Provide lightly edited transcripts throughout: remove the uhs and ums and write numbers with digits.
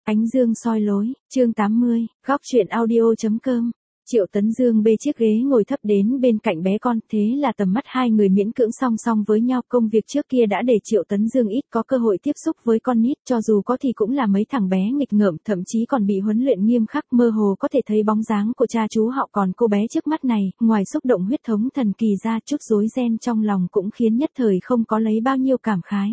Ánh dương soi lối, chương 80, góc truyện audio.com. Triệu Tấn Dương bê chiếc ghế ngồi thấp đến bên cạnh bé con, thế là tầm mắt hai người miễn cưỡng song song với nhau. Công việc trước kia đã để Triệu Tấn Dương ít có cơ hội tiếp xúc với con nít, cho dù có thì cũng là mấy thằng bé nghịch ngợm, thậm chí còn bị huấn luyện nghiêm khắc, mơ hồ có thể thấy bóng dáng của cha chú họ. Còn cô bé trước mắt này, ngoài xúc động huyết thống thần kỳ ra, chút rối ren trong lòng cũng khiến nhất thời không có lấy bao nhiêu cảm khái.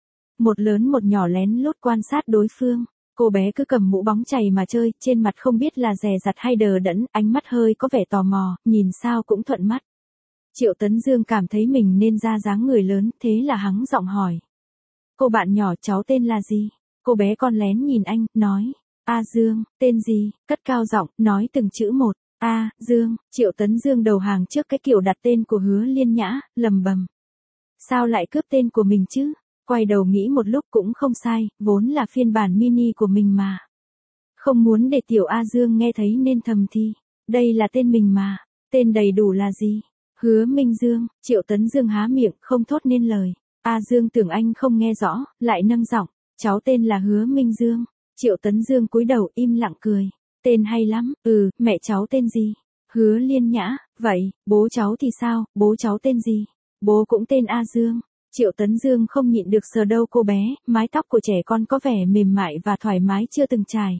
Một lớn một nhỏ lén lút quan sát đối phương. Cô bé cứ cầm mũ bóng chày mà chơi, trên mặt không biết là dè dặt hay đờ đẫn, ánh mắt hơi có vẻ tò mò, nhìn sao cũng thuận mắt. Triệu Tấn Dương cảm thấy mình nên ra dáng người lớn, thế là hắng giọng hỏi. Cô bạn nhỏ, cháu tên là gì? Cô bé con lén nhìn anh, nói. A Dương. Tên gì? Cất cao giọng, nói từng chữ một. A Dương. Triệu Tấn Dương đầu hàng trước cái kiểu đặt tên của Hứa Liên Nhã, lầm bầm. Sao lại cướp tên của mình chứ? Quay đầu nghĩ một lúc cũng không sai, vốn là phiên bản mini của mình mà. Không muốn để tiểu A Dương nghe thấy nên thầm thì. Đây là tên mình mà. Tên đầy đủ là gì? Hứa Minh Dương. Triệu Tấn Dương há miệng, không thốt nên lời. A Dương tưởng anh không nghe rõ, lại nâng giọng. Cháu tên là Hứa Minh Dương. Triệu Tấn Dương cúi đầu im lặng cười. Tên hay lắm. Mẹ cháu tên gì? Hứa Liên Nhã. Vậy, bố cháu thì sao? Bố cháu tên gì? Bố cũng tên A Dương. Triệu Tấn Dương không nhịn được sờ đầu cô bé, mái tóc của trẻ con có vẻ mềm mại và thoải mái chưa từng trải.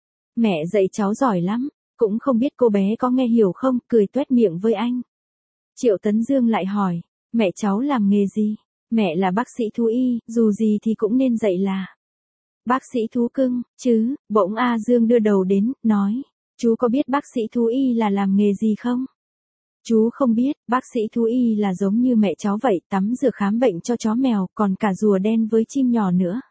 Mẹ dạy cháu giỏi lắm, cũng không biết cô bé có nghe hiểu không, cười toét miệng với anh. Triệu Tấn Dương lại hỏi, mẹ cháu làm nghề gì? Mẹ là bác sĩ thú y, dù gì thì cũng nên dạy là bác sĩ thú cưng, chứ. Bỗng A Dương đưa đầu đến, nói, chú có biết bác sĩ thú y là làm nghề gì không? Chú không biết, bác sĩ thú y là giống như mẹ cháu vậy, tắm rửa khám bệnh cho chó mèo, còn cả rùa đen với chim nhỏ nữa.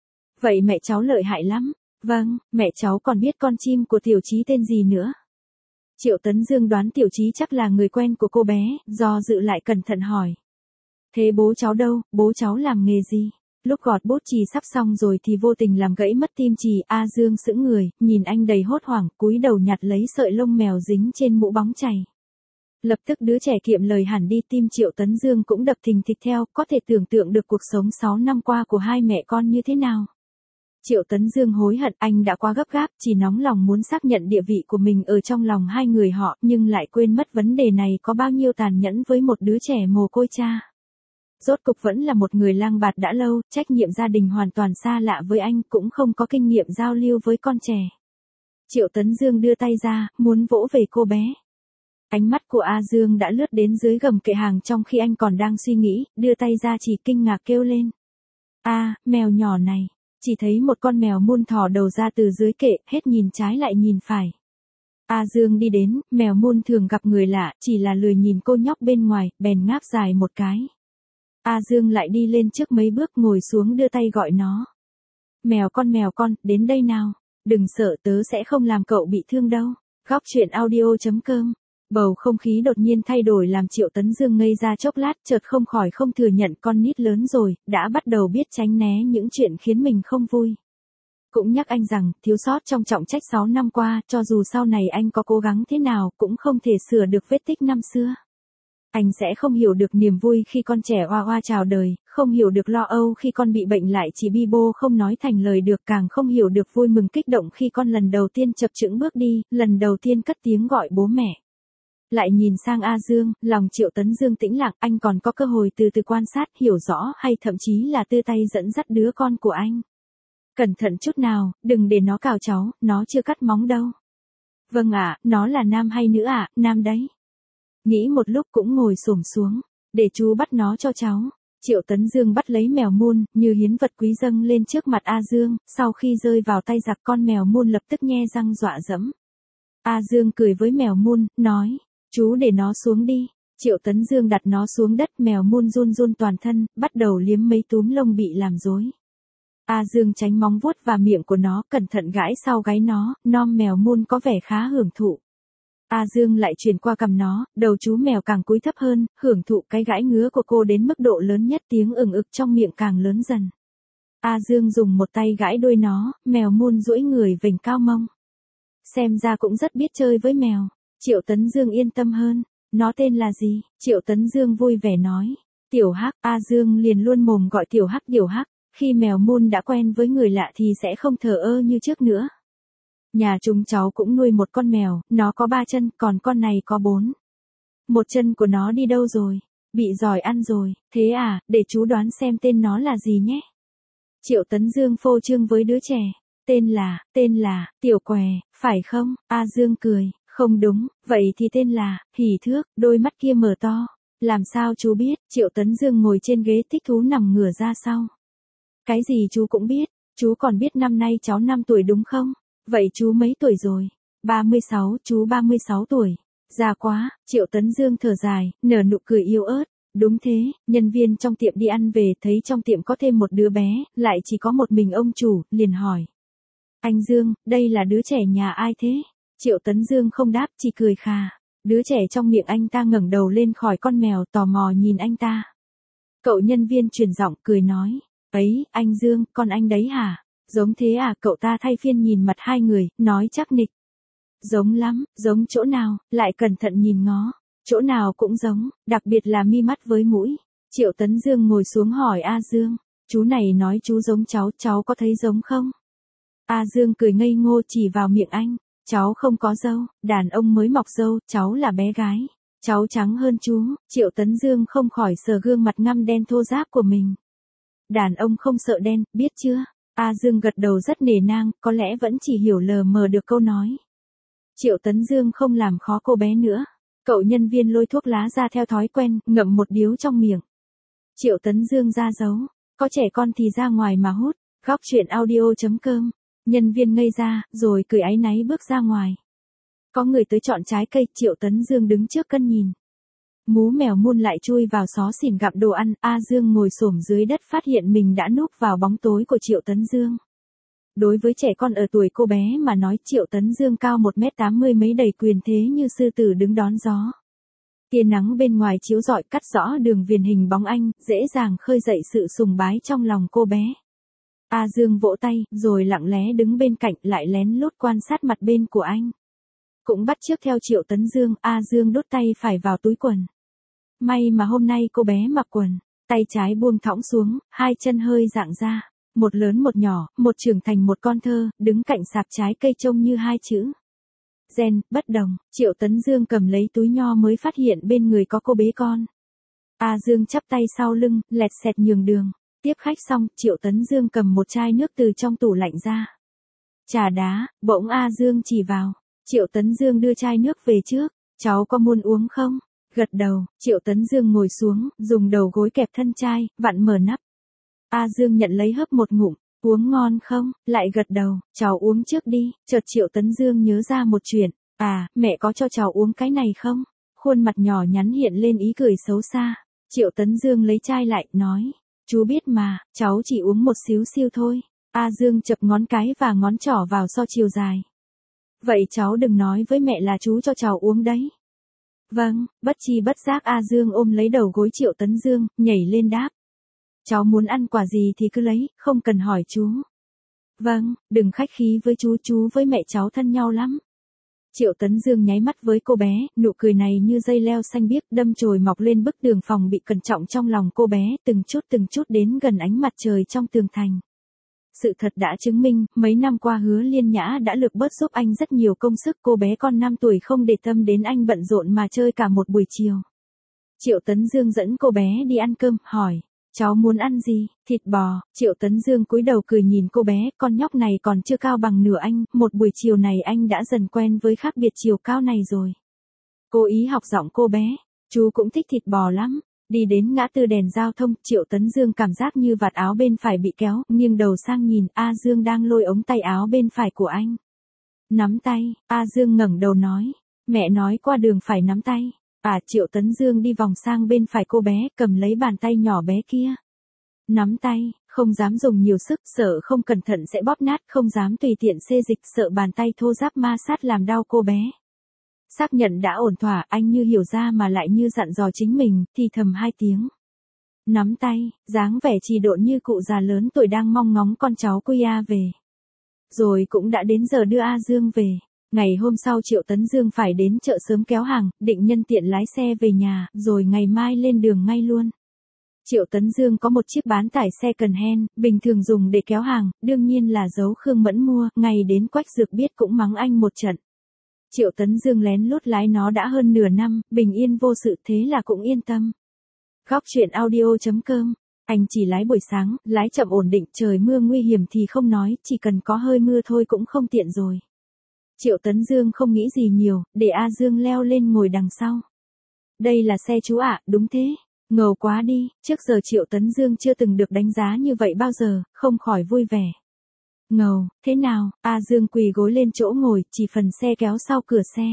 Vậy mẹ cháu lợi hại lắm. Vâng, mẹ cháu còn biết con chim của Tiểu Chí tên gì nữa. Triệu Tấn Dương đoán Tiểu Chí chắc là người quen của cô bé, do dự lại cẩn thận hỏi. Thế bố cháu đâu, bố cháu làm nghề gì? Lúc gọt bút chì sắp xong rồi thì vô tình làm gãy mất tim chì. A Dương sững người, nhìn anh đầy hốt hoảng, cúi đầu nhặt lấy sợi lông mèo dính trên mũ bóng chày. Lập tức đứa trẻ kiệm lời hẳn đi, tim Triệu Tấn Dương cũng đập thình thịch theo, có thể tưởng tượng được cuộc sống 6 năm qua của hai mẹ con như thế nào. Triệu Tấn Dương hối hận, anh đã quá gấp gáp, chỉ nóng lòng muốn xác nhận địa vị của mình ở trong lòng hai người họ, nhưng lại quên mất vấn đề này có bao nhiêu tàn nhẫn với một đứa trẻ mồ côi cha. Rốt cục vẫn là một người lang bạt đã lâu, trách nhiệm gia đình hoàn toàn xa lạ với anh, cũng không có kinh nghiệm giao lưu với con trẻ. Triệu Tấn Dương đưa tay ra, muốn vỗ về cô bé. Ánh mắt của A Dương đã lướt đến dưới gầm kệ hàng trong khi anh còn đang suy nghĩ, đưa tay ra chỉ kinh ngạc kêu lên. Mèo nhỏ này. Chỉ thấy một con mèo mun thò đầu ra từ dưới kệ, hết nhìn trái lại nhìn phải. A Dương đi đến, mèo mun thường gặp người lạ, chỉ là lười nhìn cô nhóc bên ngoài, bèn ngáp dài một cái. A Dương lại đi lên trước mấy bước, ngồi xuống đưa tay gọi nó. Mèo con, đến đây nào. Đừng sợ, tớ sẽ không làm cậu bị thương đâu. Góc truyện audio.com. Bầu không khí đột nhiên thay đổi làm Triệu Tấn Dương ngây ra chốc lát, chợt không khỏi không thừa nhận con nít lớn rồi, đã bắt đầu biết tránh né những chuyện khiến mình không vui. Cũng nhắc anh rằng, thiếu sót trong trọng trách 6 năm qua, cho dù sau này anh có cố gắng thế nào, cũng không thể sửa được vết tích năm xưa. Anh sẽ không hiểu được niềm vui khi con trẻ oa oa chào đời, không hiểu được lo âu khi con bị bệnh lại chỉ bi bô không nói thành lời được, càng không hiểu được vui mừng kích động khi con lần đầu tiên chập chững bước đi, lần đầu tiên cất tiếng gọi bố mẹ. Lại nhìn sang A Dương, lòng Triệu Tấn Dương tĩnh lặng, anh còn có cơ hội từ từ quan sát, hiểu rõ hay thậm chí là đưa tay dẫn dắt đứa con của anh. Cẩn thận chút nào, đừng để nó cào cháu, nó chưa cắt móng đâu. Vâng ạ, nó là nam hay nữ ạ? Nam đấy. Nghĩ một lúc cũng ngồi xổm xuống, để chú bắt nó cho cháu. Triệu Tấn Dương bắt lấy mèo mun, như hiến vật quý dâng lên trước mặt A Dương, sau khi rơi vào tay giặc con mèo mun lập tức nhe răng dọa dẫm. A Dương cười với mèo mun, nói. Chú để nó xuống đi. Triệu Tấn Dương đặt nó xuống đất, mèo mun run run toàn thân, bắt đầu liếm mấy túm lông bị làm rối. A Dương tránh móng vuốt và miệng của nó, cẩn thận gãi sau gáy nó, nom mèo mun có vẻ khá hưởng thụ. A Dương lại chuyển qua cằm nó, đầu chú mèo càng cúi thấp hơn, hưởng thụ cái gãi ngứa của cô đến mức độ lớn nhất, tiếng ừng ực trong miệng càng lớn dần. A Dương dùng một tay gãi đuôi nó, mèo mun duỗi người vểnh cao mông. Xem ra cũng rất biết chơi với mèo. Triệu Tấn Dương yên tâm hơn. Nó tên là gì? Triệu Tấn Dương vui vẻ nói. Tiểu Hắc. A Dương liền luôn mồm gọi Tiểu Hắc. Khi mèo mun đã quen với người lạ thì sẽ không thờ ơ như trước nữa. Nhà chúng cháu cũng nuôi một con mèo, nó có 3 chân, còn con này có 4. Một chân của nó đi đâu rồi? Bị giỏi ăn rồi, thế à, để chú đoán xem tên nó là gì nhé. Triệu Tấn Dương phô trương với đứa trẻ. Tên là, Tiểu Què, phải không? A Dương cười, không đúng, vậy thì tên là, Hỉ Thước, đôi mắt kia mở to. Làm sao chú biết? Triệu Tấn Dương ngồi trên ghế thích thú nằm ngửa ra sau. Cái gì chú cũng biết, chú còn biết năm nay cháu 5 tuổi đúng không? Vậy chú mấy tuổi rồi? 36, chú 36 tuổi. Già quá, Triệu Tấn Dương thở dài, nở nụ cười yếu ớt. Đúng thế, nhân viên trong tiệm đi ăn về thấy trong tiệm có thêm một đứa bé, lại chỉ có một mình ông chủ, liền hỏi. Anh Dương, đây là đứa trẻ nhà ai thế? Triệu Tấn Dương không đáp, chỉ cười khà. Đứa trẻ trong miệng anh ta ngẩng đầu lên khỏi con mèo tò mò nhìn anh ta. Cậu nhân viên chuyển giọng cười nói. Ấy, anh Dương, con anh đấy hả? Giống thế à? Cậu ta thay phiên nhìn mặt hai người, nói chắc nịch. Giống lắm, giống chỗ nào, lại cẩn thận nhìn ngó. Chỗ nào cũng giống, đặc biệt là mi mắt với mũi. Triệu Tấn Dương ngồi xuống hỏi A Dương. Chú này nói chú giống cháu có thấy giống không? A Dương cười ngây ngô chỉ vào miệng anh. Cháu không có râu, đàn ông mới mọc râu, cháu là bé gái. Cháu trắng hơn chú. Triệu Tấn Dương không khỏi sờ gương mặt ngăm đen thô ráp của mình. Đàn ông không sợ đen, biết chưa? A Dương gật đầu rất nể nang, có lẽ vẫn chỉ hiểu lờ mờ được câu nói. Triệu Tấn Dương không làm khó cô bé nữa. Cậu nhân viên lôi thuốc lá ra theo thói quen, ngậm một điếu trong miệng. Triệu Tấn Dương ra dấu. Có trẻ con thì ra ngoài mà hút. Góc chuyện audio.com. Nhân viên ngây ra, rồi cười áy náy bước ra ngoài. Có người tới chọn trái cây, Triệu Tấn Dương đứng trước cân nhìn. Mú mèo mun lại chui vào xó xỉnh gặm đồ ăn, A Dương ngồi xổm dưới đất phát hiện mình đã núp vào bóng tối của Triệu Tấn Dương. Đối với trẻ con ở tuổi cô bé mà nói, Triệu Tấn Dương cao 1m80 mấy đầy quyền thế như sư tử đứng đón gió. Tia nắng bên ngoài chiếu rọi cắt rõ đường viền hình bóng anh, dễ dàng khơi dậy sự sùng bái trong lòng cô bé. A Dương vỗ tay, rồi lặng lẽ đứng bên cạnh lại lén lút quan sát mặt bên của anh. Cũng bắt chước theo Triệu Tấn Dương, A Dương đút tay phải vào túi quần. May mà hôm nay cô bé mặc quần, tay trái buông thõng xuống, hai chân hơi dạng ra. Một lớn một nhỏ, một trưởng thành một con thơ, đứng cạnh sạp trái cây trông như hai chữ. Gen, bất đồng, Triệu Tấn Dương cầm lấy túi nho mới phát hiện bên người có cô bế con. A Dương chắp tay sau lưng, lẹt xẹt nhường đường. Tiếp khách xong, Triệu Tấn Dương cầm một chai nước từ trong tủ lạnh ra. Trà đá, bỗng A Dương chỉ vào. Triệu Tấn Dương đưa chai nước về trước. Cháu có muốn uống không? Gật đầu, Triệu Tấn Dương ngồi xuống, dùng đầu gối kẹp thân chai, vặn mở nắp. A Dương nhận lấy hớp một ngụm. Uống ngon không? Lại gật đầu, cháu uống trước đi. Chợt Triệu Tấn Dương nhớ ra một chuyện. À, mẹ có cho cháu uống cái này không? Khuôn mặt nhỏ nhắn hiện lên ý cười xấu xa. Triệu Tấn Dương lấy chai lại, nói. Chú biết mà, cháu chỉ uống một xíu xiu thôi. A Dương chập ngón cái và ngón trỏ vào so chiều dài. Vậy cháu đừng nói với mẹ là chú cho cháu uống đấy. Vâng, bất chi bất giác A Dương ôm lấy đầu gối Triệu Tấn Dương, nhảy lên đáp. Cháu muốn ăn quả gì thì cứ lấy, không cần hỏi chú. Vâng, đừng khách khí với chú với mẹ cháu thân nhau lắm. Triệu Tấn Dương nháy mắt với cô bé, nụ cười này như dây leo xanh biếc đâm chồi mọc lên bức tường phòng bị cẩn trọng trong lòng cô bé, từng chút đến gần ánh mặt trời trong tường thành. Sự thật đã chứng minh, mấy năm qua Hứa Liên Nhã đã lược bớt giúp anh rất nhiều công sức, cô bé con 5 tuổi không để tâm đến anh bận rộn mà chơi cả một buổi chiều. Triệu Tấn Dương dẫn cô bé đi ăn cơm, hỏi. Cháu muốn ăn gì? Thịt bò. Triệu Tấn Dương cúi đầu cười nhìn cô bé, con nhóc này còn chưa cao bằng nửa anh, một buổi chiều này anh đã dần quen với khác biệt chiều cao này rồi. Cố ý học giọng cô bé, chú cũng thích thịt bò lắm. Đi đến ngã tư đèn giao thông, Triệu Tấn Dương cảm giác như vạt áo bên phải bị kéo, nghiêng đầu sang nhìn, A Dương đang lôi ống tay áo bên phải của anh. Nắm tay, A Dương ngẩng đầu nói, mẹ nói qua đường phải nắm tay. Triệu Tấn Dương đi vòng sang bên phải cô bé, cầm lấy bàn tay nhỏ bé kia. Nắm tay, không dám dùng nhiều sức, sợ không cẩn thận sẽ bóp nát, không dám tùy tiện xê dịch, sợ bàn tay thô ráp ma sát làm đau cô bé. Xác nhận đã ổn thỏa, anh như hiểu ra mà lại như dặn dò chính mình, thì thầm 2 tiếng. Nắm tay, dáng vẻ trì độn như cụ già lớn tuổi đang mong ngóng con cháu Quy A về. Rồi cũng đã đến giờ đưa A Dương về. Ngày hôm sau Triệu Tấn Dương phải đến chợ sớm kéo hàng, định nhân tiện lái xe về nhà, rồi ngày mai lên đường ngay luôn. Triệu Tấn Dương có một chiếc bán tải second hand, bình thường dùng để kéo hàng, đương nhiên là giấu Khương Mẫn mua, ngày đến Quách Dược biết cũng mắng anh một trận. Triệu Tấn Dương lén lút lái nó đã hơn nửa năm, bình yên vô sự thế là cũng yên tâm. Góc truyện audio.com. Anh chỉ lái buổi sáng, lái chậm ổn định, trời mưa nguy hiểm thì không nói, chỉ cần có hơi mưa thôi cũng không tiện rồi. Triệu Tấn Dương không nghĩ gì nhiều, để A Dương leo lên ngồi đằng sau. Đây là xe chú ạ, đúng thế. Ngầu quá đi, trước giờ Triệu Tấn Dương chưa từng được đánh giá như vậy bao giờ, không khỏi vui vẻ. Ngầu, thế nào? A Dương quỳ gối lên chỗ ngồi, chỉ phần xe kéo sau cửa xe.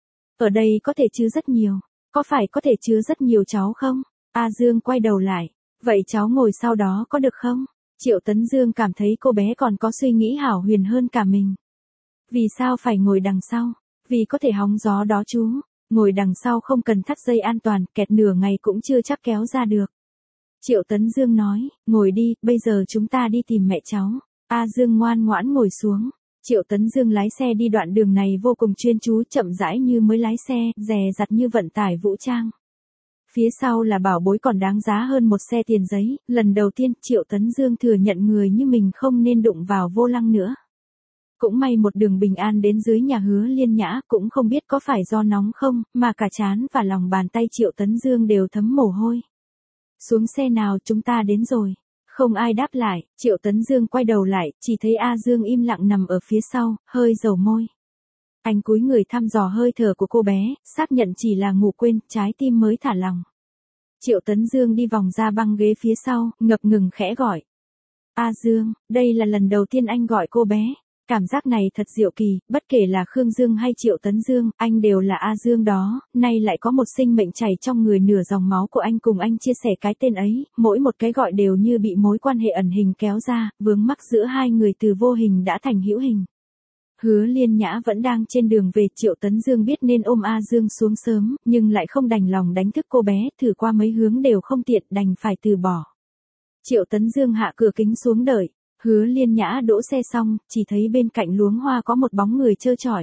Ở đây có thể chứa rất nhiều. Có phải có thể chứa rất nhiều cháu không? A Dương quay đầu lại. Vậy cháu ngồi sau đó có được không? Triệu Tấn Dương cảm thấy cô bé còn có suy nghĩ hảo huyền hơn cả mình. Vì sao phải ngồi đằng sau? Vì có thể hóng gió đó chú. Ngồi đằng sau không cần thắt dây an toàn, kẹt nửa ngày cũng chưa chắc kéo ra được. Triệu Tấn Dương nói, ngồi đi, bây giờ chúng ta đi tìm mẹ cháu. A Dương ngoan ngoãn ngồi xuống. Triệu Tấn Dương lái xe đi đoạn đường này vô cùng chuyên chú, chậm rãi như mới lái xe, dè dặt như vận tải vũ trang. Phía sau là bảo bối còn đáng giá hơn một xe tiền giấy, lần đầu tiên Triệu Tấn Dương thừa nhận người như mình không nên đụng vào vô lăng nữa. Cũng may một đường bình an đến dưới nhà Hứa Liên Nhã, cũng không biết có phải do nóng không, mà cả trán và lòng bàn tay Triệu Tấn Dương đều thấm mồ hôi. Xuống xe nào, chúng ta đến rồi. Không ai đáp lại, Triệu Tấn Dương quay đầu lại, chỉ thấy A Dương im lặng nằm ở phía sau, hơi dầu môi. Anh cúi người thăm dò hơi thở của cô bé, xác nhận chỉ là ngủ quên, trái tim mới thả lỏng. Triệu Tấn Dương đi vòng ra băng ghế phía sau, ngập ngừng khẽ gọi. A Dương, đây là lần đầu tiên anh gọi cô bé. Cảm giác này thật diệu kỳ, bất kể là Khương Dương hay Triệu Tấn Dương, anh đều là A Dương đó, nay lại có một sinh mệnh chảy trong người nửa dòng máu của anh cùng anh chia sẻ cái tên ấy, mỗi một cái gọi đều như bị mối quan hệ ẩn hình kéo ra, vướng mắc giữa hai người từ vô hình đã thành hữu hình. Hứa Liên Nhã vẫn đang trên đường về, Triệu Tấn Dương biết nên ôm A Dương xuống sớm, nhưng lại không đành lòng đánh thức cô bé, thử qua mấy hướng đều không tiện, đành phải từ bỏ. Triệu Tấn Dương hạ cửa kính xuống đợi. Hứa Liên Nhã đỗ xe xong, chỉ thấy bên cạnh luống hoa có một bóng người trơ trọi.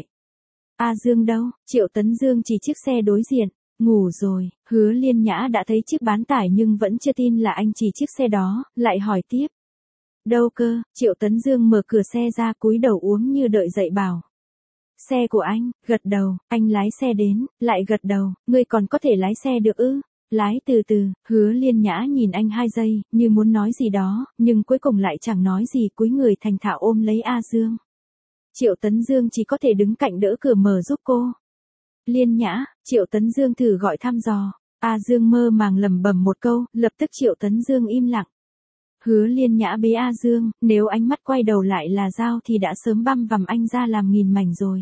A Dương đâu? Triệu Tấn Dương chỉ chiếc xe đối diện. Ngủ rồi. Hứa Liên Nhã đã thấy chiếc bán tải nhưng vẫn chưa tin là anh chỉ chiếc xe đó, lại hỏi tiếp. Đâu cơ? Triệu Tấn Dương mở cửa xe ra, cúi đầu uống như đợi dậy bảo. Xe của anh, gật đầu, anh lái xe đến, lại gật đầu, ngươi còn có thể lái xe được ư? Lái từ từ. Hứa Liên Nhã nhìn anh 2 giây, như muốn nói gì đó, nhưng cuối cùng lại chẳng nói gì, cúi người thành thạo ôm lấy A Dương. Triệu Tấn Dương chỉ có thể đứng cạnh đỡ cửa mở giúp cô. Liên Nhã, Triệu Tấn Dương thử gọi thăm dò. A Dương mơ màng lẩm bẩm một câu, lập tức Triệu Tấn Dương im lặng. Hứa Liên Nhã bế A Dương, nếu ánh mắt quay đầu lại là dao thì đã sớm băm vằm anh ra làm nghìn mảnh rồi.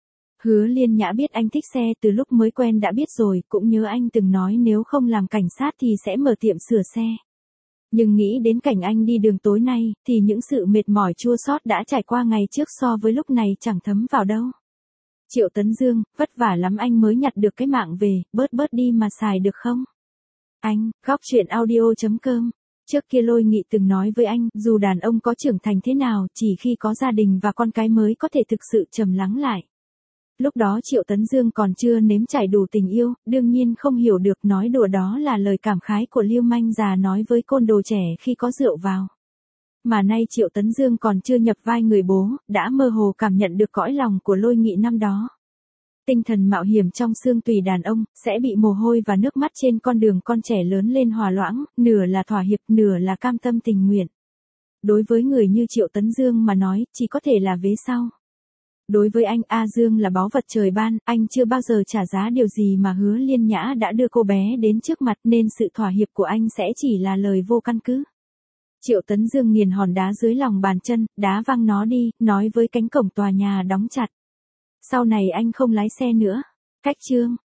Hứa Liên Nhã biết anh thích xe, từ lúc mới quen đã biết rồi, cũng nhớ anh từng nói nếu không làm cảnh sát thì sẽ mở tiệm sửa xe. Nhưng nghĩ đến cảnh anh đi đường tối nay, thì những sự mệt mỏi chua xót đã trải qua ngày trước so với lúc này chẳng thấm vào đâu. Triệu Tấn Dương, vất vả lắm anh mới nhặt được cái mạng về, bớt đi mà xài được không? Anh, góc truyện audio.com. Trước kia Lôi Nghị từng nói với anh, dù đàn ông có trưởng thành thế nào, chỉ khi có gia đình và con cái mới có thể thực sự trầm lắng lại. Lúc đó Triệu Tấn Dương còn chưa nếm trải đủ tình yêu, đương nhiên không hiểu được, nói đùa đó là lời cảm khái của lưu manh già nói với côn đồ trẻ khi có rượu vào. Mà nay Triệu Tấn Dương còn chưa nhập vai người bố, đã mơ hồ cảm nhận được cõi lòng của Lôi Nghị năm đó. Tinh thần mạo hiểm trong xương tùy đàn ông, sẽ bị mồ hôi và nước mắt trên con đường con trẻ lớn lên hòa loãng, nửa là thỏa hiệp, nửa là cam tâm tình nguyện. Đối với người như Triệu Tấn Dương mà nói, chỉ có thể là vế sau. Đối với anh, A Dương là báu vật trời ban, anh chưa bao giờ trả giá điều gì mà Hứa Liên Nhã đã đưa cô bé đến trước mặt, nên sự thỏa hiệp của anh sẽ chỉ là lời vô căn cứ. Triệu Tấn Dương nghiền hòn đá dưới lòng bàn chân, đá văng nó đi, nói với cánh cổng tòa nhà đóng chặt. Sau này anh không lái xe nữa. Cách chương.